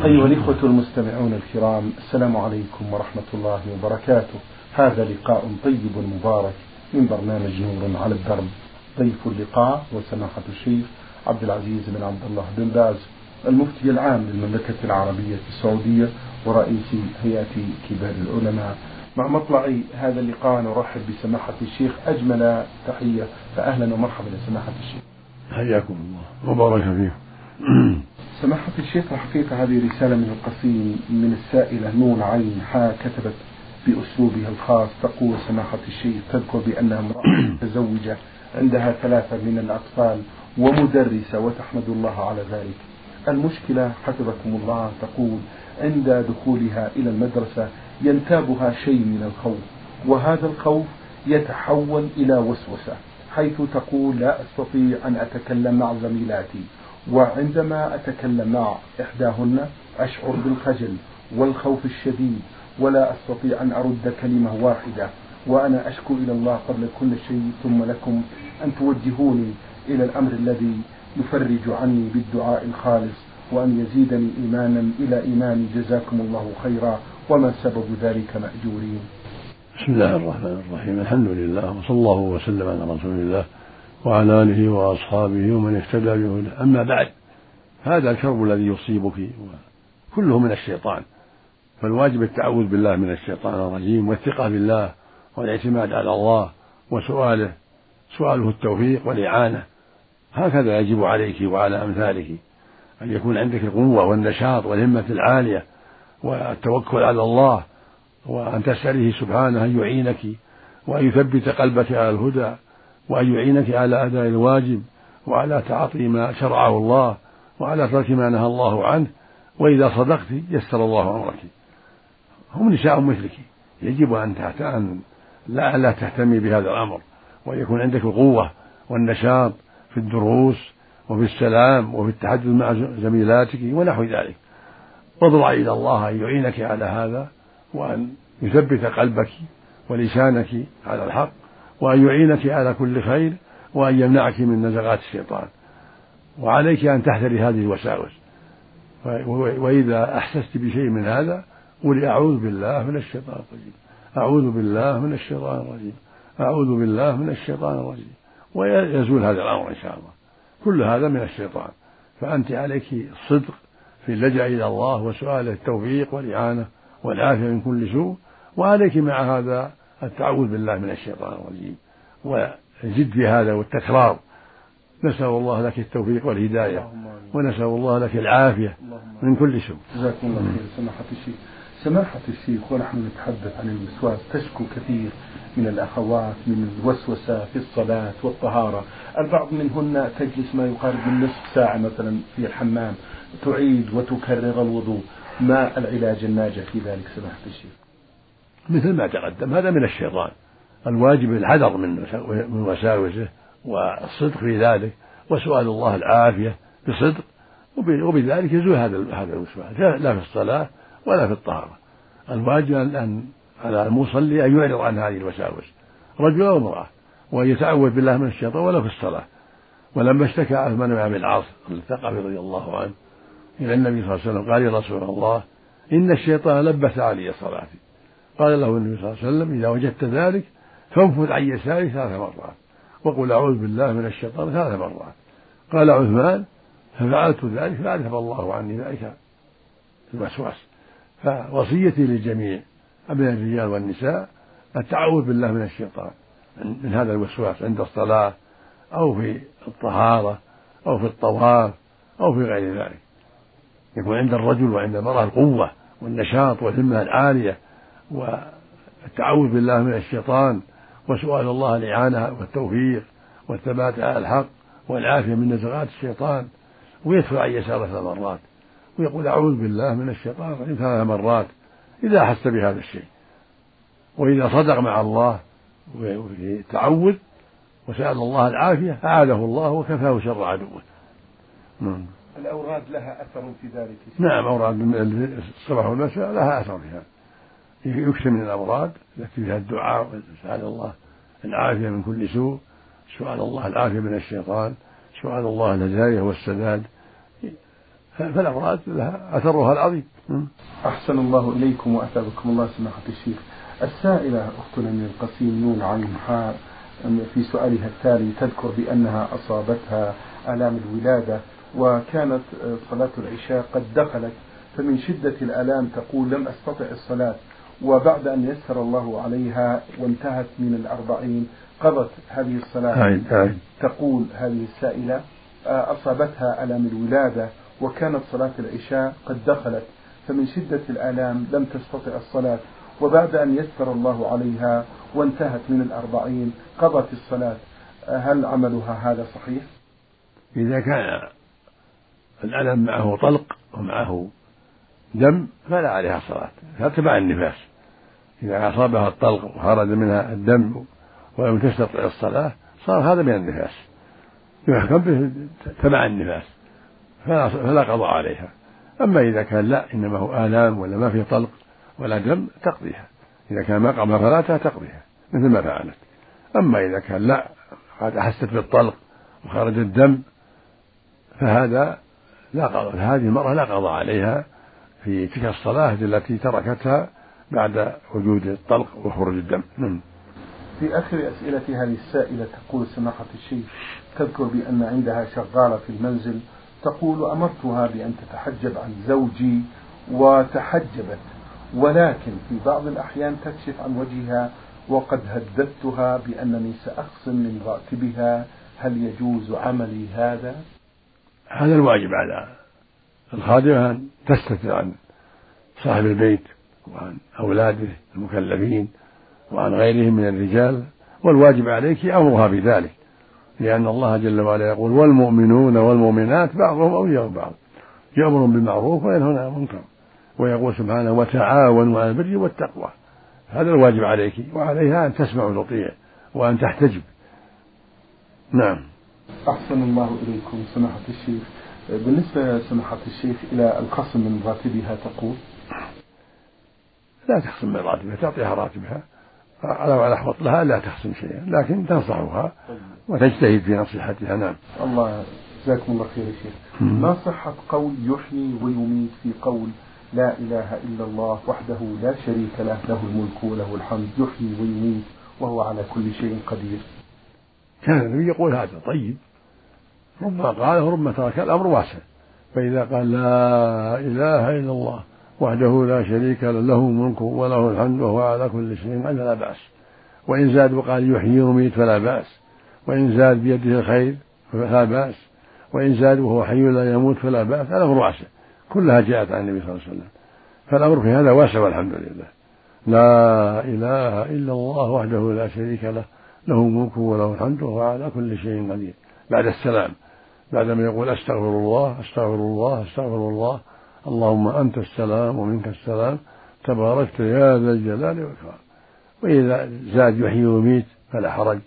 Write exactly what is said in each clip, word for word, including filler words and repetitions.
أيها الإخوة المستمعون الكرام، السلام عليكم ورحمة الله وبركاته. هذا لقاء طيب مبارك من برنامج نور على الدرب. ضيف اللقاء وسماحة الشيخ عبد العزيز بن عبد الله بن باز، المفتي العام للمملكة العربية السعودية ورئيس هيئة كبار العلماء. مع مطلع هذا اللقاء نرحب بسماحة الشيخ أجمل تحية، فأهلا ومرحبا لسماحة الشيخ. حياكم الله وبارك فيكم. سماحة الشيخ، الحقيقة هذه رسالة من القصيم من السائلة نون عين حاء، كتبت بأسلوبها الخاص. تقول سماحة الشيخ تذكر بأنها امرأة متزوجة عندها ثلاثة من الأطفال ومدرسة وتحمد الله على ذلك. المشكلة حفظكم الله، تقول عند دخولها إلى المدرسة ينتابها شيء من الخوف، وهذا الخوف يتحول إلى وسوسة، حيث تقول لا أستطيع أن أتكلم مع زميلاتي، وعندما أتكلم مع إحداهن أشعر بالخجل والخوف الشديد ولا أستطيع أن أرد كلمة واحدة، وأنا أشكو إلى الله قبل كل شيء ثم لكم أن توجهوني إلى الأمر الذي يفرج عني بالدعاء الخالص، وأن يزيدني إيمانا إلى إيماني، جزاكم الله خيرا، وما سبب ذلك مأجورين. بسم الله الرحمن الرحيم، الحمد لله وصلى الله وسلم على رسول الله وعلى آله وأصحابه ومن اهتدى بهداه. أما بعد، هذا الكرب الذي يصيبك كله من الشيطان، فالواجب التعوذ بالله من الشيطان الرجيم والثقة بالله والاعتماد على الله وسؤاله سؤاله التوفيق والإعانة. هكذا يجب عليك وعلى أمثالك أن يكون عندك القوة والنشاط والهمة العالية والتوكل على الله، وأن تسأله سبحانه أن يعينك وأن يثبت قلبك على الهدى، وأن يعينك على أداء الواجب وعلى تعاطي ما شرعه الله وعلى ترك ما نهى الله عنه. وإذا صدقت يسر الله أمرك. هم نساء مثلك، يجب أن تهتم لا لا تهتمي بهذا الأمر، ويكون عندك القوة والنشاط في الدروس وفي السلام وفي التحدث مع زميلاتك ونحو ذلك. واضرع إلى الله أن يعينك على هذا، وأن يثبت قلبك ولسانك على الحق، وأن يعينك على كل خير، وأن يمنعك من نزغات الشيطان. وعليك أن تحذري هذه الوساوس، وإذا أحسست بشيء من هذا قولي أعوذ بالله من الشيطان الرجيم، أعوذ بالله من الشيطان الرجيم، أعوذ بالله من الشيطان الرجيم، ويزول هذا الأمر إن شاء الله. كل هذا من الشيطان، فأنت عليك الصدق في اللجأ إلى الله وسؤاله التوفيق والإعانة والعافية من كل سوء، وعليك مع هذا التعوذ بالله من الشيطان الرجيم وزد في هذا والتكرار. نسأل الله لك التوفيق والهداية، ونسأل الله لك العافية من كل سوء. جزاكم الله خير. سماحة الشيخ سماحة الشيخ ونحن نتحدث عن الوسواس، تشكو كثير من الأخوات من الوسوسة في الصلاة والطهارة. البعض منهن تجلس ما يقارب من نصف ساعة مثلا في الحمام، تعيد وتكرر الوضوء. ما العلاج الناجح في ذلك سماحة الشيخ؟ مثل ما تقدم، هذا من الشيطان. الواجب الحذر من وساوسه والصدق في ذلك، وسؤال الله العافية بصدق، وبذلك يزول هذا هذا الوسواس، لا في الصلاة ولا في الطهارة. الواجب أن على المصلي أن يعرض عن هذه الوساوس، رجل أو امرأة، وأن يتعوذ بالله من الشيطان ولو في الصلاة. ولما اشتكى عثمان بن عبد العاص الثقفي رضي الله عنه إلى النبي صلى الله عليه وسلم قال: يا رسول الله، إن الشيطان لبس علي صلاتي. قال له النبي صلى الله عليه وسلم: إذا وجدت ذلك فانفذ عن يساري ثلاث مرات وقل أعوذ بالله من الشيطان ثلاث مرات. قال عثمان: ففعلت ذلك فأذهب الله عني ذلك الوسواس. فوصيتي للجميع من الرجال والنساء التعوذ بالله من الشيطان، من هذا الوسواس عند الصلاة أو في الطهارة أو في الطواف أو في غير ذلك. يكون عند الرجل وعند المرأة القوة والنشاط والهمة العالية، والتعوذ بالله من الشيطان، وسؤال الله الإعانة والتوفيق والثبات على الحق والعافية من نزغات الشيطان، ويدفع عن يساره ثلاث مرات ويقول أعوذ بالله من الشيطان الرجيم ثلاث مرات إذا أحس بهذا الشيء. وإذا صدق مع الله وفي التعوذ وسأل الله العافية أعاذه الله وكفاه شر عدوه. الأوراد لها أثر في ذلك؟ نعم، أوراد الصباح والمساء لها أثر فيها. يكثر من الأوراد يكفي فيها الدعاء وسأل الله العافية من كل سوء، سؤال الله العافية من الشيطان، سؤال الله الهداية والسداد. فالأفراد لها أثرها العظيم. أحسن الله إليكم وأثابكم الله سماحة الشيخ. السائلة أختنا من القصيم نون عين حاء في سؤالها التالي تذكر بأنها أصابتها آلام الولادة وكانت صلاة العشاء قد دخلت، فمن شدة الآلام تقول لم أستطع الصلاة، وبعد أن يسر الله عليها وانتهت من الأربعين قضت هذه الصلاة. عين عين. تقول هذه السائلة أصابتها آلام الولادة وكانت صلاة العشاء قد دخلت، فمن شدة الآلام لم تستطع الصلاة، وبعد أن يسر الله عليها وانتهت من الأربعين قضت الصلاة، هل عملها هذا صحيح؟ إذا كان الألم معه طلق ومعه دم فلا عليها صلاة، هذا تبع النفاس. إذا أصابها الطلق وخرج منها الدم ولم تستطع الصلاة صار هذا من النفاس، يحكم به تبع النفاس فلا قضاء عليها. أما إذا كان لا إنما هو آلام ولا ما فيه طلق ولا دم تقضيها، إذا كان ما قام صلاتها تقضيها مثل ما فعلت. أما إذا كان لا قد أحست بالطلق وخرج الدم فهذا لا قضاء، هذه المرأة لا قضاء عليها في تلك الصلاة التي تركتها بعد وجود الطلق وخروج الدم. في آخر أسئلة هذه السائلة تقول سماحة الشيخ تذكر بأن عندها شغالة في المنزل، تقول أمرتها بأن تتحجب عن زوجي وتحجبت، ولكن في بعض الأحيان تكشف عن وجهها وقد هددتها بأنني سأخصم من راتبها، هل يجوز عملي هذا؟ هذا الواجب على الخادمة أن تستتر عن صاحب البيت وعن أولاده المكلفين وعن غيرهم من الرجال، والواجب عليك أمرها بذلك، لأن الله جل وعلا يقول والمؤمنون والمؤمنات بعضهم أولياء بعض يأمرون بالمعروف وينهون عن المنكر، ويقول سبحانه وتعاونوا على البر والتقوى. هذا الواجب عليك، وعليها أن تسمع وتطيع وأن تحتجب. نعم. أحسن الله إليكم سماحة الشيخ. بالنسبة سماحة الشيخ إلى الخصم من راتبها تقول لا تخصم من راتبها، تعطيها راتبها على الأحوط لها لا تخصم شيئا، لكن تنصحها وتجتهد في نصيحتها. نعم. الله جزاكم الله خير يا شيخ. ما صحة قول يحيي ويميت في قول لا إله إلا الله وحده لا شريك له له الملك وله الحمد يحيي ويميت وهو على كل شيء قدير؟ كان النبي يقول هذا طيب، ربما قال وربما ترك، الأمر واسع. فإذا قال لا إله إلا الله وحده لا شريك له له الملك وله الحمد وهو على كل شيء قدير فلا بأس، وإن زاد وقال يحيي ويميت فلا بأس، وإن زاد بيده الخير فلا بأس، وإن زاد وهو حي لا يموت فلا بأس. الأمر واسع، كلها جاءت عن النبي صلى الله عليه وسلم، فالأمر في هذا واسع والحمد لله. لا إله إلا الله وحده لا شريك له له الملك وله الحمد وهو على كل شيء قدير، بعد السلام، بعدما يقول أستغفر الله أستغفر الله أستغفر الله اللهم أنت السلام ومنك السلام تباركت يا ذا الجلال والإكرام. وإذا زاد يحيي ويميت فلا حرج،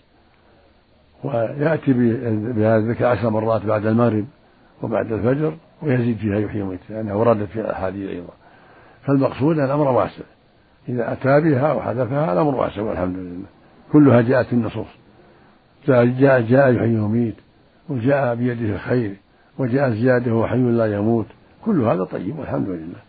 ويأتي بهذا الذكر عشر مرات بعد المغرب وبعد الفجر ويزيد فيها يحيي ويميت لأنها وردت في الأحاديث أيضا. فالمقصود الأمر واسع، إذا أتى بها وحذفها الأمر واسع والحمد لله، كلها جاءت في النصوص، جاء جاء يحيي ويميت، وجاء بيده الخير، وجاء زياده وحي لا يموت، كل هذا طيب والحمد لله.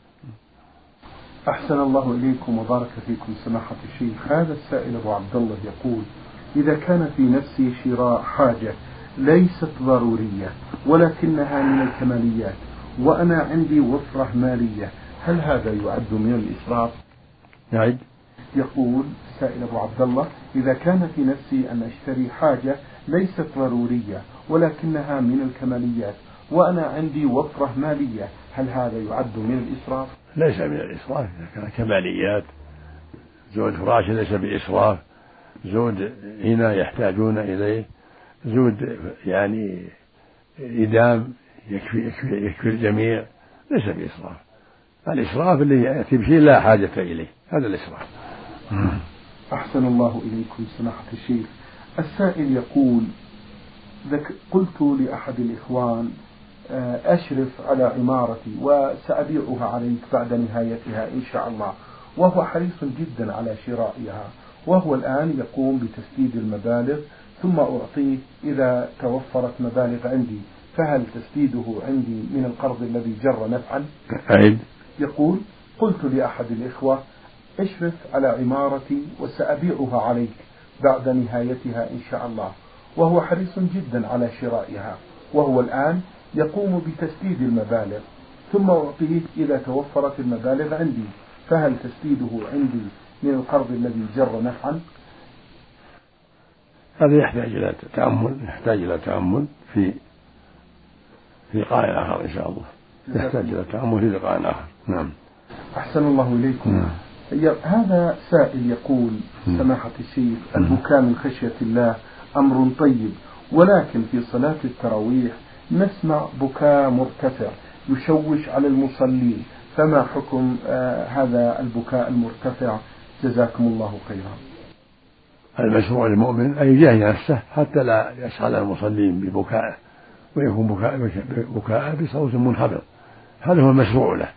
أحسن الله إليكم وبارك فيكم سماحة الشيخ. هذا السائل أبو عبد الله يقول إذا كان في نفسي شراء حاجة ليست ضرورية ولكنها من الكماليات وأنا عندي وفرة مالية، هل هذا يعد من الإسراف؟ يعد. يقول السائل أبو عبد الله إذا كان في نفسي أن أشتري حاجة ليست ضرورية ولكنها من الكماليات وأنا عندي وفرة مالية، هل هذا يعد من الإسراف؟ ليس من الإسراف إذا كان كماليات. زود فراش ليس بإسراف، زود هنا يحتاجون إليه، زود يعني إدام يكفي, يكفي, يكفي الجميع، ليس بإسراف. الإسراف اللي يأتي بشيء لا حاجة إليه، هذا الإسراف. أحسن الله إليكم سماحة الشيخ. السائل يقول قلت لأحد الإخوان أشرف على عمارتي وسأبيعها عليك بعد نهايتها إن شاء الله، وهو حريص جدا على شرائها، وهو الآن يقوم بتسديد المبالغ ثم أعطيه إذا توفرت مبالغ عندي، فهل تسديده عندي من القرض الذي جر نفعا؟ أعيد. يقول: قلت لأحد الإخوة: اشرف على عمارتي وسأبيعها عليك بعد نهايتها إن شاء الله، وهو حريص جدا على شرائها، وهو الآن يقوم بتسديد المبالغ، ثم أعطيه إذا توفرت المبالغ عندي، فهل تسديده عندي من القرض الذي جر نفعا؟ هذا يحتاج إلى تأمل، يحتاج إلى تأمل في في لقاء آخر إن شاء الله، يحتاج إلى تأمل في لقاء آخر. نعم. أحسن الله إليكم. نعم. هذا سائل يقول: سماحة الشيخ، البكاء من خشية الله أمر طيب، ولكن في صلاة التراويح نسمع بكاء مرتفع يشوش على المصلين، فما حكم آه هذا البكاء المرتفع؟ جزاكم الله خيرا. المشروع للمؤمن أن يجاهد نفسه حتى لا يشغل المصلين ببكائه، ويكون بكاء بكاء بصوت منخفض، هذا هو المشروع له.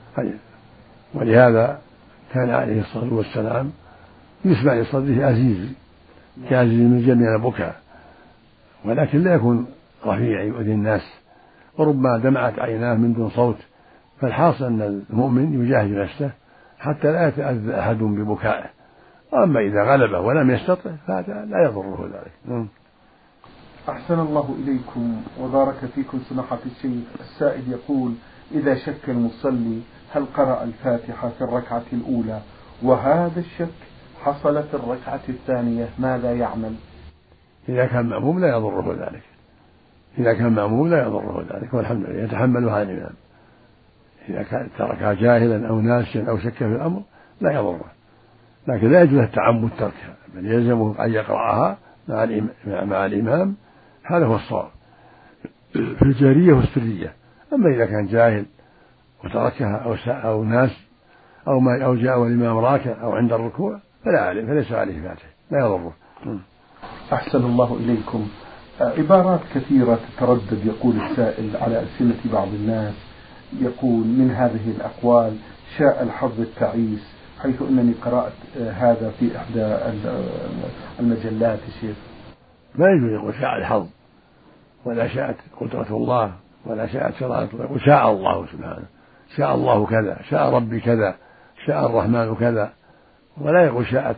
ولهذا كان عليه الصلاة والسلام يسمع لصدره أزيز كأزيز من جميع البكاء، ولكن لا يكون رفيع يؤذي الناس، وربما دمعت عيناه من دون صوت. فالحاصل أن المؤمن يجاهد نفسه حتى لا يتأذى أحد ببكائه، أما إذا غلبه ولم يستطع فهذا لا يضره ذلك. أحسن الله إليكم وبارك فيكم سماحة الشيخ. السائل يقول: إذا شك المصلي هل قرأ الفاتحة في الركعة الأولى وهذا الشك حصل في الركعة الثانية، ماذا يعمل؟ إذا كان مأموم لا يضره ذلك، إذا كان مأموم لا يضره ذلك، والحمد لله يتحملها الإمام. إذا كان تركها جاهلا أو ناسيا أو شك في الأمر لا يضره، لكن لا يجوز التعمد تركها، بل يلزمه أن يقرأها مع مع الإمام، هذا هو الصواب في الجارية والسرية. أما إذا كان جاهل وتركها أو أو ناس أو ما أو جاء والإمام راكع أو عند الركوع فلا عليه، فليس عليه فاتح، لا يضره. أحسن الله إليكم. عبارات كثيرة تتردد يقول السائل على ألسنة بعض الناس، يقول من هذه الأقوال: شاء الحظ التعيس، حيث أنني قرأت هذا في إحدى المجلات. الشيخ ما يجوز يقول شاء الحظ، ولا شاءت قدرة الله، ولا شاءت شرائط الله، وشاء الله سبحانه، شاء الله كذا، شاء ربي كذا، شاء الرحمن كذا، ولا يقول شاءت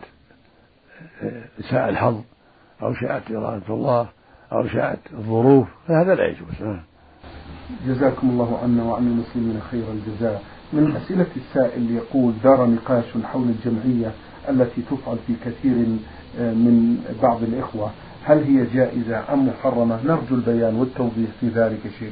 شاء الحظ أو شاءت إرادة الله أو شاءت الظروف، فهذا لا يجوز. جزاكم الله عنا وعن المسلمين خير الجزاء. من أسئلة السائل يقول: دار نقاش حول الجمعية التي تفعل في كثير من بعض الإخوة، هل هي جائزة أم محرمة؟ نرجو البيان والتوضيح في ذلك شيخ.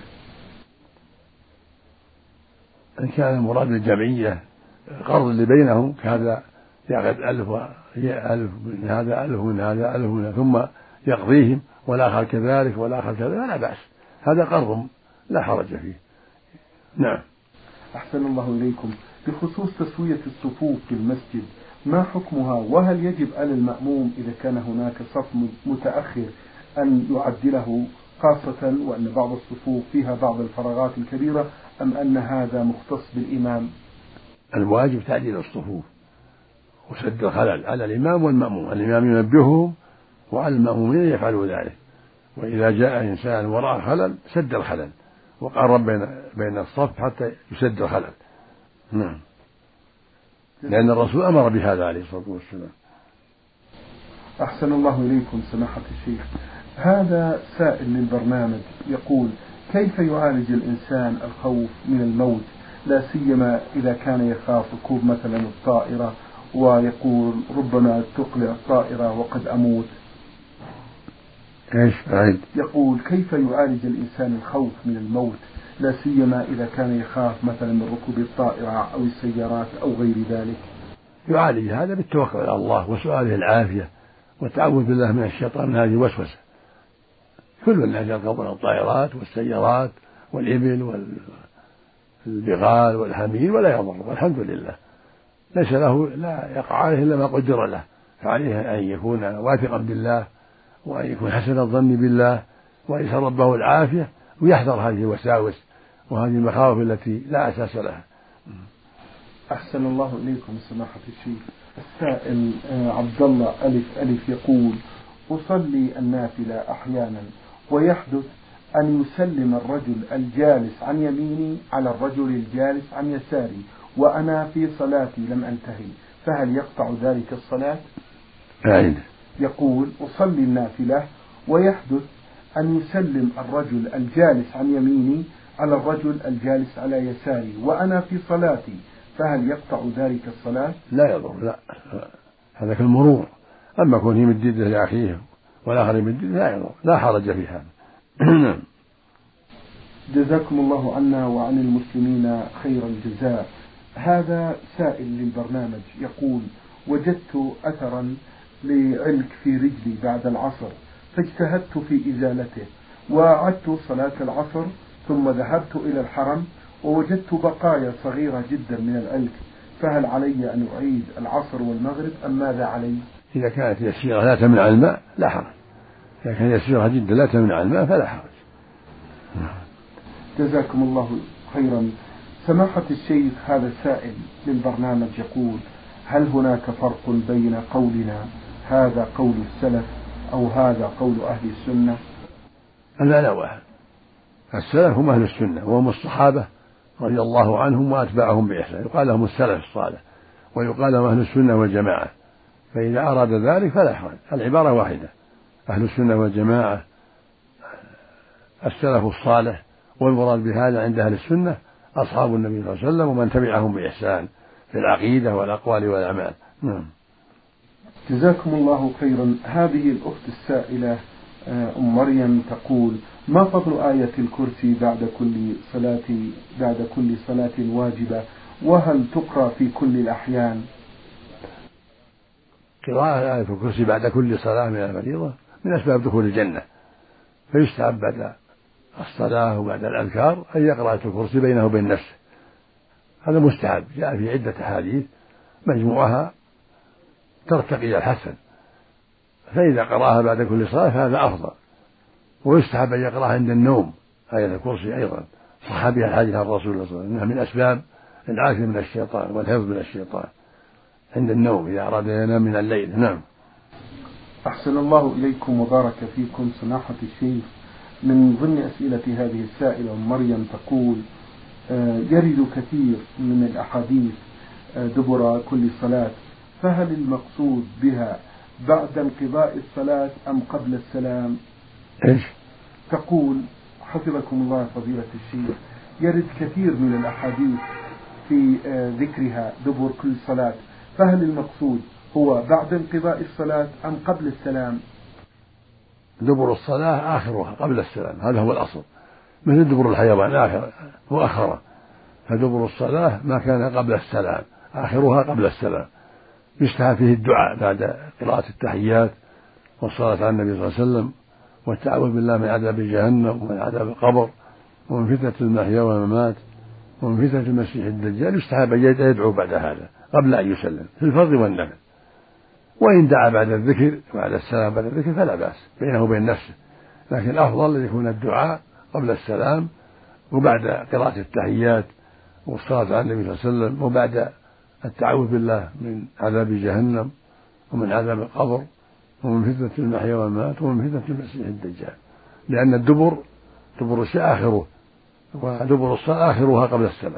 إن كان المراد بالجمعية القرض اللي بينهم كهذا يأخذ ألف وهي ألف من هذا ألف من هذا ألف من هذا ثم يقضيهم، والآخر كذلك والآخر كذلك، لا بأس، هذا قرض لا حرج فيه. نعم. أحسن الله إليكم. بخصوص تسوية الصفوف في المسجد ما حكمها؟ وهل يجب على المأموم إذا كان هناك صف متأخر أن يعدله، خاصة وأن بعض الصفوف فيها بعض الفراغات الكبيرة، أم أن هذا مختص بالإمام؟ الواجب تعديل الصفوف وسد الخلل على الإمام والمأموم، الإمام ينبههم وعلى المأمومين يفعلوا ذلك، وإذا جاء إنسان وراء خلل سد الخلل وقرب بين بين الصف حتى يسد الخلل. نعم، لأن الرسول أمر بهذا عليه الصلاة والسلام. أحسن الله إليكم سماحة الشيخ. هذا سائل للبرنامج يقول: كيف يعالج الإنسان الخوف من الموت، لا سيما إذا كان يخاف ركوب مثلا الطائرة، ويقول ربما تقلع الطائرة وقد أموت؟ ايش بعيد؟ يقول: كيف يعالج الإنسان الخوف من الموت، لا سيما إذا كان يخاف مثلا من ركوب الطائرة أو السيارات أو غير ذلك؟ يعالج هذا بالتوكل على الله وسؤاله العافية والتعوذ بالله من الشيطان من هذه الوسوسة. كل الناس يركبون الطائرات والسيارات والإبل والبغال والحمير ولا يضر، والحمد لله ليس له لا يقع عليه إلا ما قدر له، فعليه أن يكون واثقا بالله وأن يكون حسن الظن بالله وأن يسأل ربه العافية ويحذر هذه الوساوس وهذه المخاوف التي لا أساس لها. أحسن الله إليكم سماحة الشيخ. السائل عبد الله ألف ألف يقول: أصلي النافلة أحيانا ويحدث أن يسلم الرجل الجالس عن يميني على الرجل الجالس عن يساري وأنا في صلاتي لم أنتهي، فهل يقطع ذلك الصلاة؟ أعيد. يقول أصلي النافلة ويحدث أن يسلم الرجل الجالس عن يميني على الرجل الجالس على يساري وأنا في صلاتي، فهل يقطع ذلك الصلاة؟ لا يضر، لا، هذا كالمرور. أما كونه يمد يده لأخيه والآخر يمد يده لا يضر، لا حرج في هذا. جزاكم الله عنا وعن المسلمين خير الجزاء. هذا سائل للبرنامج يقول: وجدت أثرا لعلك في رجلي بعد العصر فاجتهدت في إزالته وأعدت صلاة العصر ثم ذهبت إلى الحرم ووجدت بقايا صغيرة جدا من العلك، فهل علي أن أعيد العصر والمغرب أم ماذا علي؟ إذا كانت يسيرة لا تمنع الماء لا حرج، إذا كانت يسيرة جدا لا تمنع الماء فلا حرج. جزاكم الله خيرا. سماحة الشيخ، هذا السائل للبرنامج يقول: هل هناك فرق بين قولنا هذا قول السلف أو هذا قول أهل السنة؟ المعنى واحد، السلف هم أهل السنة وهم الصحابة رضي الله عنهم وأتباعهم بإحسان، يقال لهم السلف الصالح ويقال لهم أهل السنة والجماعة، فإذا أراد ذلك فلا حرج، العبارة واحدة، أهل السنة والجماعة السلف الصالح، والمراد بهذا عند أهل السنة أصحاب النبي صلى الله عليه وسلم ومن تبعهم بإحسان في العقيدة والأقوال والأعمال. نعم. جزاكم الله خيرا. هذه الأخت السائلة أم مريم تقول: ما فضل آية الكرسي بعد كل صلاة بعد كل صلاة واجبة، وهل تقرأ في كل الأحيان؟ قراءة آية الكرسي بعد كل صلاة من الفريضة من أسباب دخول الجنة، فيستحب بعد الصلاة وبعد الأذكار أن يقرأ آية الكرسي بينه وبين نفسه، هذا مستحب، جاء في عدة أحاديث مجموعها ترتقي إلى الحسن، فإذا قرأها بعد كل صلاة فهذا أفضل، ويستحب أن يقرأها عند النوم آية الكرسي أيضا، صح بها الحديث عن الرسول صلى الله عليه وسلم أنها من أسباب العافية من الشيطان والحفظ من الشيطان عند النوم إذا أراد أن ينام من الليل. نعم. أحسن الله إليكم وبارك فيكم سماحة الشيخ. من ضمن أسئلة هذه السائلة مريم تقول: يرد كثير من الأحاديث دبر كل صلاة، فهل المقصود بها بعد انقضاء الصلاة أم قبل السلام؟ إيش؟ تقول حفظكم الله فضيلة الشيخ: يرد كثير من الأحاديث في ذكرها دبر كل صلاة، فهل المقصود هو بعد انقضاء الصلاة أم قبل السلام؟ دبر الصلاة آخرها قبل السلام، هذا هو الأصل، مثل دبر الحيوان آخر وآخره، فدبر الصلاة ما كان قبل السلام آخرها قبل السلام، يستحب فيه الدعاء بعد قراءة التحيات والصلاة على النبي صلى الله عليه وسلم والتعوذ بالله من عذاب جهنم ومن عذاب القبر ومن فتنة المحيا والممات ومن فتنة المسيح الدجال، يستحب أن يدعو بعد هذا قبل أن يسلم في الفرض والنفل، وإن دعا بعد الذكر بعد السلام بعد الذكر فلا بأس بينه وبين نفسه، لكن الأفضل أن يكون الدعاء قبل السلام وبعد قراءة التحيات والصلاة على النبي صلى الله عليه وسلم وبعد التعوذ بالله من عذاب جهنم ومن عذاب القبر ومن فتنة المحيا والممات ومن فتنة المسيح الدجال، لأن الدبر دبر الشيء آخره ودبر الصلاة آخرها قبل السلام،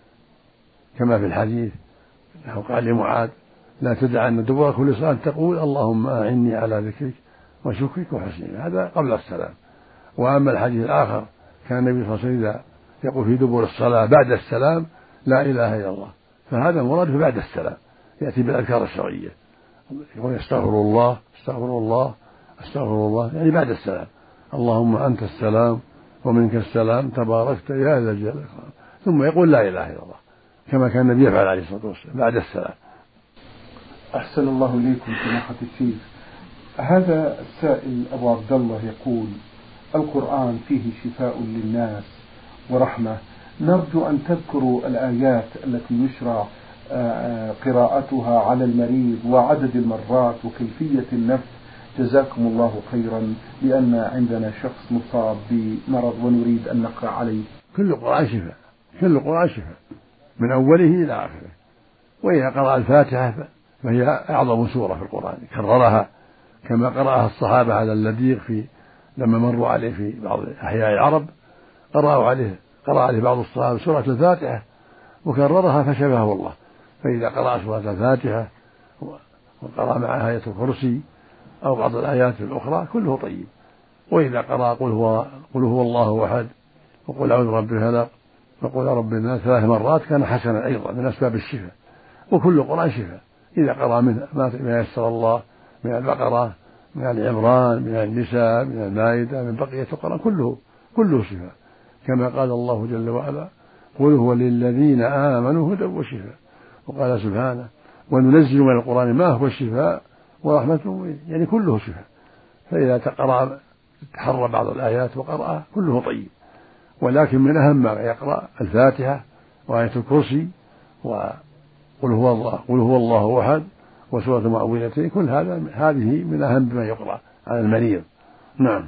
كما في الحديث أنه قال لمعاذ: لا تدع أن دبر كل صلاة تقول اللهم أعني على ذكرك وشكرك وحسن، هذا قبل السلام. وأما الحديث الآخر كان النبي صلى الله عليه وسلم يقول في دبر الصلاة بعد السلام: لا إله إلا الله، فهذا المراد بعد السلام، يأتي بالأذكار الشرعية، يقول استغفر الله استغفر الله استغفر الله، يعني بعد السلام: اللهم أنت السلام ومنك السلام تباركت يا ذا الجلال والإكرام، ثم يقول لا إله إلا الله، كما كان النبي يفعل عليه الصلاة والسلام بعد السلام. أحسن الله إليكم سماحة الشيخ. هذا السائل أبو عبد الله يقول: القرآن فيه شفاء للناس ورحمة، نرجو أن تذكروا الآيات التي يشرع قراءتها على المريض وعدد المرات وكيفية النفس، جزاكم الله خيرا، لأن عندنا شخص مصاب بمرض ونريد أن نقرأ عليه. كل القرآن شفاء، كل القرآن شفاء من أوله إلى آخره، وإذا قرأ الفاتحة فهي أعظم سورة في القرآن، كررها كما قرأها الصحابة على اللديغ في لما مروا عليه في بعض أحياء العرب قرأوا عليه قرأ عليه بعض الصحابة سورة الفاتحة وكررها فشفاه الله. فإذا قرأ سورة الفاتحة وقرأ معها آية الكرسي أو بعض الآيات الأخرى كله طيب. وإذا قرأ قل هو قل هو الله أحد وقل أعوذ برب الفلق وقل رب الناس ثلاث مرات كان حسنا أيضا من أسباب الشفاء. وكل قرآن شفاء إذا قرأ منه ما يسر الله من البقرة من العمران من النساء من المائدة من بقية القرآن كله كله شفاء، كما قال الله جل وعلا قل هو للذين آمنوا هدى وشفاء. وقال سبحانه وننزل من القرآن ما هو الشفاء ورحمة، يعني كله شفاء. فإذا تقرأ تحرى بعض الآيات وقرأ كله طيب، ولكن من أهم ما يقرأ الفاتحة وآية الكرسي وقل هو الله قل هو الله أحد وسورة المعوذتين، كل هذا هذه من أهم ما يقرأ على المريض. نعم.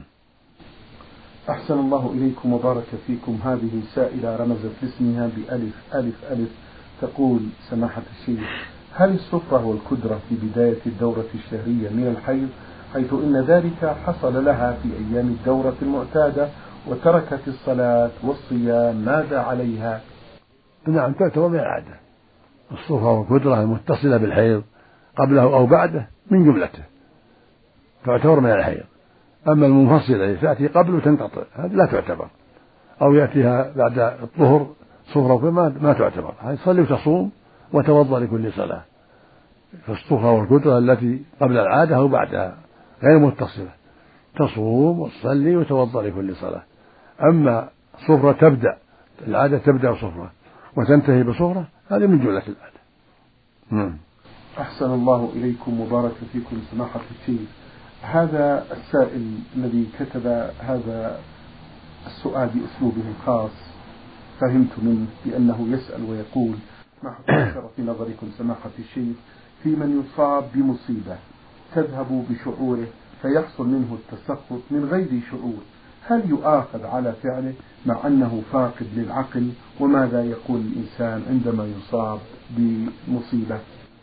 أحسن الله إليكم وبارك فيكم. هذه سائلة رمزت لاسمها بألف ألف ألف تقول سماحة الشيخ هل الصفرة والكدرة في بداية الدورة الشهرية من الحيض، حيث إن ذلك حصل لها في أيام الدورة المعتادة وتركت الصلاة والصيام، ماذا عليها؟ نعم تعتبر من العادة. الصفرة والكدرة المتصلة بالحيض قبله أو بعده من جملته تعتبر من الحيض. أما المنفصلة التي تأتي قبل وتنقطع هذه لا تعتبر، أو يأتيها بعد الظهر صفرة ما, ما تعتبر، هذه تصلي وتصوم وتوضأ لكل صلاة. فالصفرة والكدرة التي قبل العادة أو بعدها غير متصلة تصوم وتصلي وتوضأ لكل صلاة. أما صفرة تبدأ العادة تبدأ صفرة وتنتهي بصفرة هذه من جملة العادة. مم. أحسن الله إليكم وبارك فيكم سماحة الشيخ. هذا السائل الذي كتب هذا السؤال بأسلوبه الخاص فهمت منه بأنه يسأل ويقول ما حصل في نظركم سماحة الشيخ في من يصاب بمصيبة تذهب بشعوره فيحصل منه التسخط من غير شعور، هل يؤاخذ على فعله مع أنه فاقد للعقل؟ وماذا يقول الإنسان عندما يصاب بمصيبة؟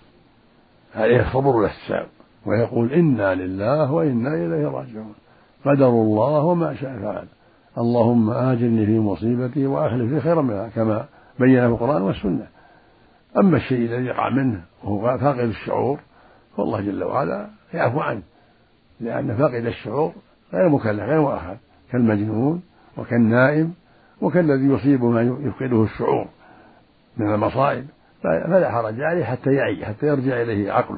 عليه الصبر والاحتساب ويقول إنا لله وإنا إليه راجعون، قدر الله وما شاء فعل، اللهم آجرني في مصيبتي وأخلف لي خيرا منها، كما بين في القرآن والسنة. أما الشيء الذي يقع منه وهو فاقد الشعور فالله جل وعلا يعفو عنه، لأن فاقد الشعور غير مكلف غير مؤاخذ كالمجنون وكالنائم وكالذي يصيبه ما يفقده الشعور من المصائب، فلا حرج عليه حتى يعي حتى يرجع إليه عقله.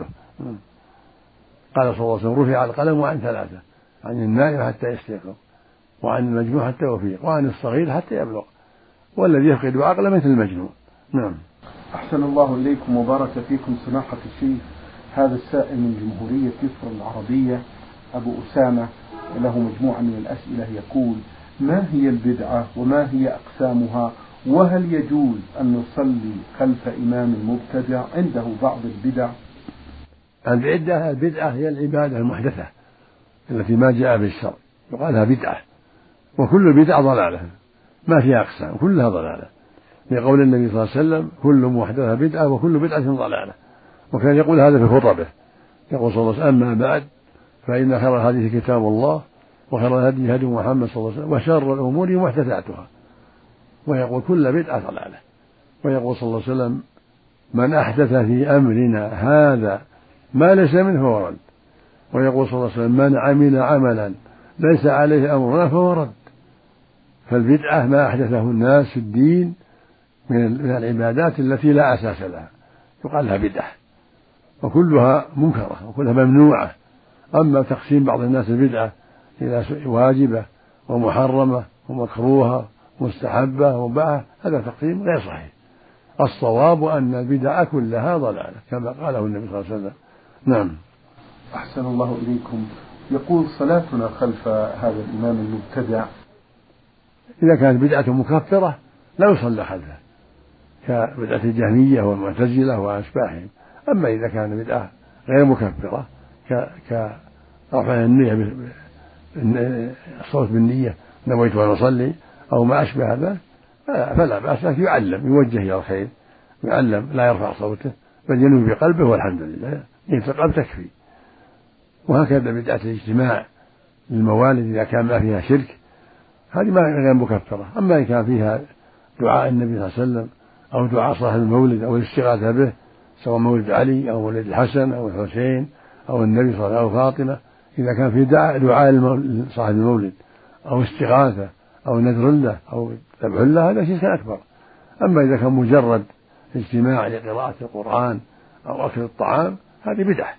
قال صلى الله عليه وسلم رفع القلم عن ثلاثة، عن النائم حتى يستيقظ وعن المجنون حتى يفيق وعن الصغير حتى يبلغ والذي يفقد عقله مثل المجنون. نعم. أحسن الله إليكم وبارك فيكم سماحة الشيخ. هذا السائل من جمهورية مصر العربية أبو أسامة له مجموعة من الأسئلة يقول ما هي البدعة وما هي أقسامها، وهل يجوز أن نصلي خلف إمام مبتدع عنده بعض البدع؟ البدعة البدعة هي العبادة المحدثة التي ما جاء بالشرع يقال لها بدعة، وكل بدعة ضلالة ما فيها أقسام كلها ضلالة، لقول النبي صلى الله عليه وسلم كل محدثة بدعة وكل بدعة ضلالة. وكان يقول هذا في خطبه يقول صلى الله عليه وسلم أما بعد فإن خير الحديث كتاب الله وخير الهدي هدي محمد صلى الله عليه وسلم وشر الأمور محدثاتها، ويقول كل بدعة ضلالة. ويقول صلى الله عليه وسلم من أحدث في أمرنا هذا ما ليس منه فهو رد. ويقول صلى الله عليه وسلم من عمل عملا ليس عليه أمرنا فهو رد. فالبدعة ما أحدثه الناس في الدين من العبادات التي لا أساس لها يقال لها بدعة، وكلها منكرة وكلها ممنوعة. أما تقسيم بعض الناس البدعة إلى واجبة ومحرمة ومكروهة مستحبة ومباحة هذا تقسيم غير صحيح. الصواب أن البدع كلها ضلالة كما قاله النبي صلى الله عليه وسلم. نعم. أحسن الله إليكم. يقول صلاتنا خلف هذا الإمام المبتدع إذا كانت بدعة مكفرة لا يصلى خلفه كبدعة الجهمية والمعتزلة وأشباههم. أما إذا كان بدعة غير مكفرة كرفع النية الصوت بالنية نويت أن أصلي أو ما أشبه هذا فلا بأس، لكن يعلم يوجه إلى الخير يعلم لا يرفع صوته بل ينوي بقلبه والحمد لله نية القلب تكفي. وهكذا بدعة الاجتماع للموالد إذا كان ما فيها شرك هذه ما غير مكفرة. أما إن كان فيها دعاء النبي صلى الله عليه وسلم أو دعاء صاحب المولد أو الاستغاثة به سواء مولد علي أو مولد الحسن أو الحسين أو النبي صلى الله عليه وسلم أو فاطمة، إذا كان في دعاء دعاء صاحب المولد أو استغاثة أو نذر له أو ذبح له هذا شيء أكبر. أما إذا كان مجرد اجتماع لقراءة القرآن أو أكل الطعام هذه بدعة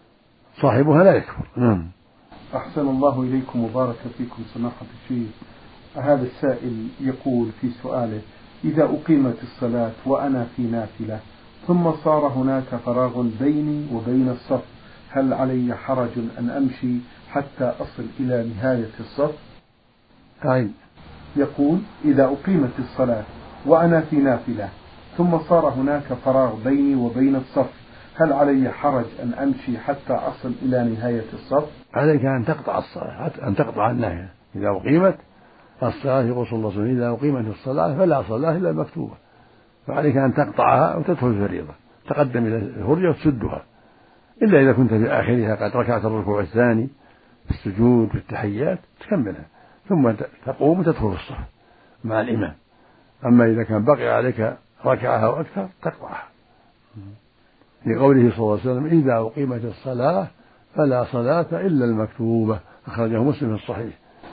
صاحبها لا يكفر. نعم. أحسن الله إليكم وبارك فيكم سماحة الشيخ. هذا السائل يقول في سؤاله: إذا أقيمت الصلاة وأنا في نافلة ثم صار هناك فراغ بيني وبين الصف، هل علي حرج أن أمشي حتى أصل إلى نهاية الصف؟ عين. يقول: إذا أقيمت الصلاة وأنا في نافلة ثم صار هناك فراغ بيني وبين الصف، هل علي حرج أن أمشي حتى أصل إلى نهاية الصف؟ عليك أن تقطع الصلاة، أن تقطع النهاية. إذا أقيمت الصلاة يقول صلى الله عليه وسلم: إذا أقيمت الصلاة فلا صلاة إلا المكتوبة، فعليك أن تقطعها وتدخل الفريضة، تقدم إلى الهرجة وتسدها، إلا إذا كنت في آخرها قد ركعت الركوع الثاني في السجود في التحيات تكملها ثم تقوم وتدخل الصف مع الإمام. أما إذا كان بقي عليك ركعة أو أكثر تقطعها، لقوله صلى الله عليه وسلم: إذا أقيمت الصلاة فلا صلاة إلا المكتوبة، أخرجه مسلم في الصحيح.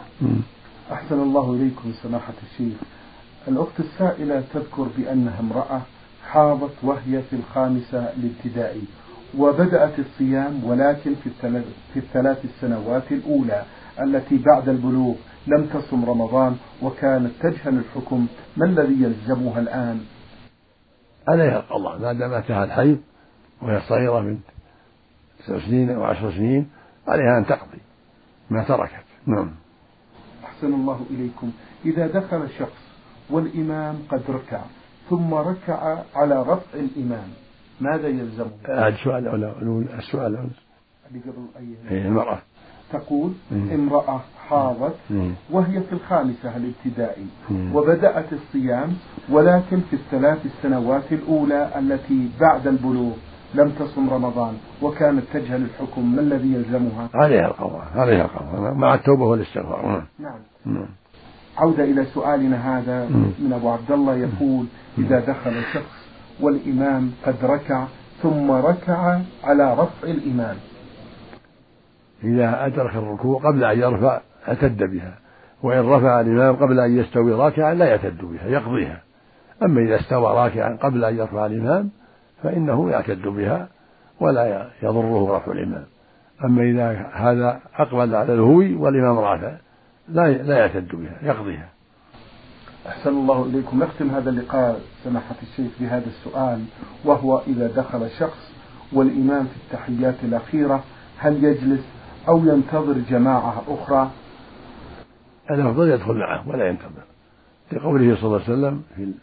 أحسن الله إليكم سماحة الشيخ. الأخت السائلة تذكر بأنها امرأة حاضت وهي في الخامسة الابتدائي وبدأت الصيام، ولكن في الثلاث, في الثلاث السنوات الأولى التي بعد البلوغ لم تصم رمضان وكانت تجهل الحكم، ما الذي يلزمها الآن؟ عليها القضاء ما دام أتاها الحيض وهي صغيرة من تسع سنين أو عشر سنين، عليها أن تقضي ما تركت. نعم. أحسن الله إليكم. إذا دخل شخص والإمام قد ركع ثم ركع على رفع الإمام ماذا يلزمه؟ هذا السؤال الأول. السؤال الأول اللي قبل أي المرأة تقول: مم. امرأة حاضت مم. وهي في الخامسة الابتدائي وبدأت الصيام، ولكن في الثلاث السنوات الأولى التي بعد البلوغ لم تصم رمضان وكانت تجهل الحكم، ما الذي يلزمها؟ عليها القضاء. عليها القضاء مع التوبة والاستغفار. نعم. نعم. عودة إلى سؤالنا هذا من أبو عبد الله يقول: إذا دخل شخص والإمام قد ركع ثم ركع على رفع الإمام، إذا أدرك الركوع قبل أن يرفع اعتد بها، وإن رفع الإمام قبل أن يستوي راكعا لا يعتد بها يقضيها. أما إذا استوى راكعا قبل أن يرفع الإمام فإنه يعتد بها ولا يضره رفع الإمام. أما إذا هذا أقبل على الهوي والإمام رافع لا لا يعتد بها يقضيها. أحسن الله إليكم. نختم هذا اللقاء سماحة الشيخ بهذا السؤال، وهو: إذا دخل شخص والإمام في التحيات الأخيرة هل يجلس أو ينتظر جماعة أخرى؟ الأفضل يدخل معه ولا ينتظر، لقوله صلى الله عليه وسلم: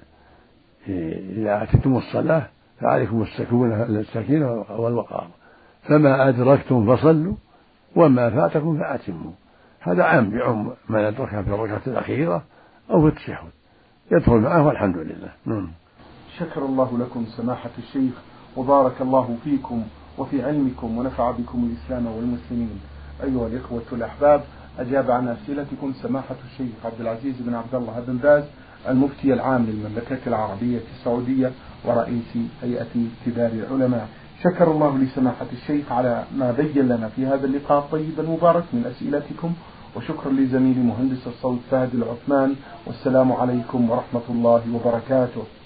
إذا أتيتم الصلاة فعليكم السكينة والوقار، فما أدركتم فصلوا وما فاتكم فأتموا. هذا عام يعم من أدركها في الركعة الأخيرة أو في التشهد، يدخل معه والحمد لله. نعم. شكر الله لكم سماحة الشيخ وبارك الله فيكم وفي علمكم ونفع بكم الإسلام والمسلمين. أيها الإخوة الأحباب، أجاب عن أسئلتكم سماحة الشيخ عبد العزيز بن عبد الله بن باز، المفتي العام للمملكة العربية السعودية ورئيس هيئة كبار العلماء. شكر الله لسماحة الشيخ على ما بين لنا في هذا اللقاء الطيب المبارك من أسئلتكم، وشكرا لزميلي مهندس الصوت فهد العثمان، والسلام عليكم ورحمة الله وبركاته.